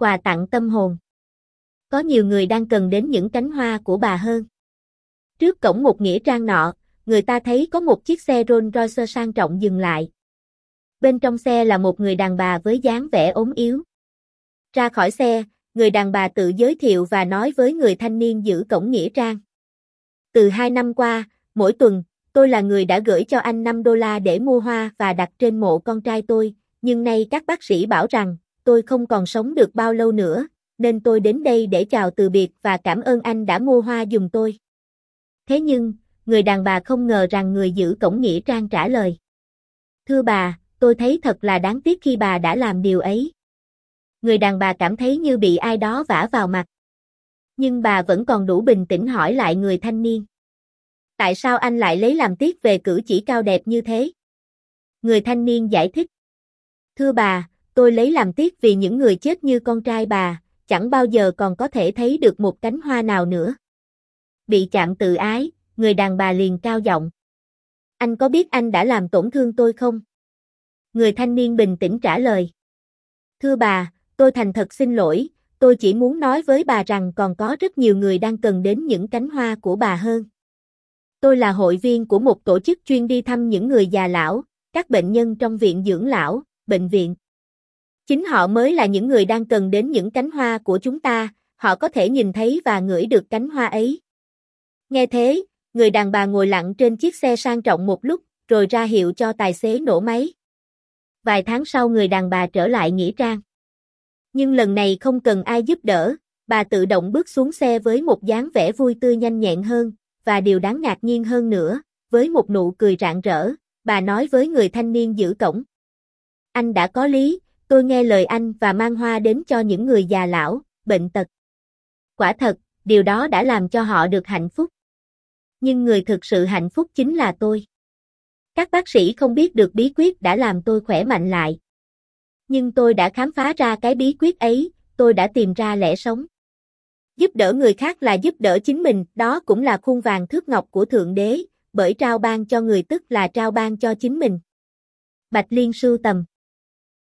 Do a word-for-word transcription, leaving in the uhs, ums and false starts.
Quà tặng tâm hồn. Có nhiều người đang cần đến những cánh hoa của bà hơn. Trước cổng một nghĩa trang nọ, người ta thấy có một chiếc xe Rolls Royce sang trọng dừng lại. Bên trong xe là một người đàn bà với dáng vẻ ốm yếu. Ra khỏi xe, người đàn bà tự giới thiệu và nói với người thanh niên giữ cổng nghĩa trang. Từ hai năm qua, mỗi tuần, tôi là người đã gửi cho anh năm đô la để mua hoa và đặt trên mộ con trai tôi, nhưng nay các bác sĩ bảo rằng, tôi không còn sống được bao lâu nữa, nên tôi đến đây để chào từ biệt và cảm ơn anh đã mua hoa giùm tôi. Thế nhưng, người đàn bà không ngờ rằng người giữ cổng nghĩa trang trả lời. Thưa bà, tôi thấy thật là đáng tiếc khi bà đã làm điều ấy. Người đàn bà cảm thấy như bị ai đó vả vào mặt. Nhưng bà vẫn còn đủ bình tĩnh hỏi lại người thanh niên. Tại sao anh lại lấy làm tiếc về cử chỉ cao đẹp như thế? Người thanh niên giải thích. Thưa bà, tôi lấy làm tiếc vì những người chết như con trai bà, chẳng bao giờ còn có thể thấy được một cánh hoa nào nữa. Bị chạm tự ái, người đàn bà liền cao giọng. Anh có biết anh đã làm tổn thương tôi không? Người thanh niên bình tĩnh trả lời. Thưa bà, tôi thành thật xin lỗi, tôi chỉ muốn nói với bà rằng còn có rất nhiều người đang cần đến những cánh hoa của bà hơn. Tôi là hội viên của một tổ chức chuyên đi thăm những người già lão, các bệnh nhân trong viện dưỡng lão, bệnh viện. Chính họ mới là những người đang cần đến những cánh hoa của chúng ta, họ có thể nhìn thấy và ngửi được cánh hoa ấy. Nghe thế, người đàn bà ngồi lặng trên chiếc xe sang trọng một lúc, rồi ra hiệu cho tài xế nổ máy. Vài tháng sau người đàn bà trở lại nghĩa trang. Nhưng lần này không cần ai giúp đỡ, bà tự động bước xuống xe với một dáng vẻ vui tươi nhanh nhẹn hơn, và điều đáng ngạc nhiên hơn nữa, với một nụ cười rạng rỡ, bà nói với người thanh niên giữ cổng. Anh đã có lý, tôi nghe lời anh và mang hoa đến cho những người già lão, bệnh tật. Quả thật, điều đó đã làm cho họ được hạnh phúc. Nhưng người thực sự hạnh phúc chính là tôi. Các bác sĩ không biết được bí quyết đã làm tôi khỏe mạnh lại. Nhưng tôi đã khám phá ra cái bí quyết ấy, tôi đã tìm ra lẽ sống. Giúp đỡ người khác là giúp đỡ chính mình, đó cũng là khuôn vàng thước ngọc của Thượng Đế, bởi trao ban cho người tức là trao ban cho chính mình. Bạch Liên sưu tầm.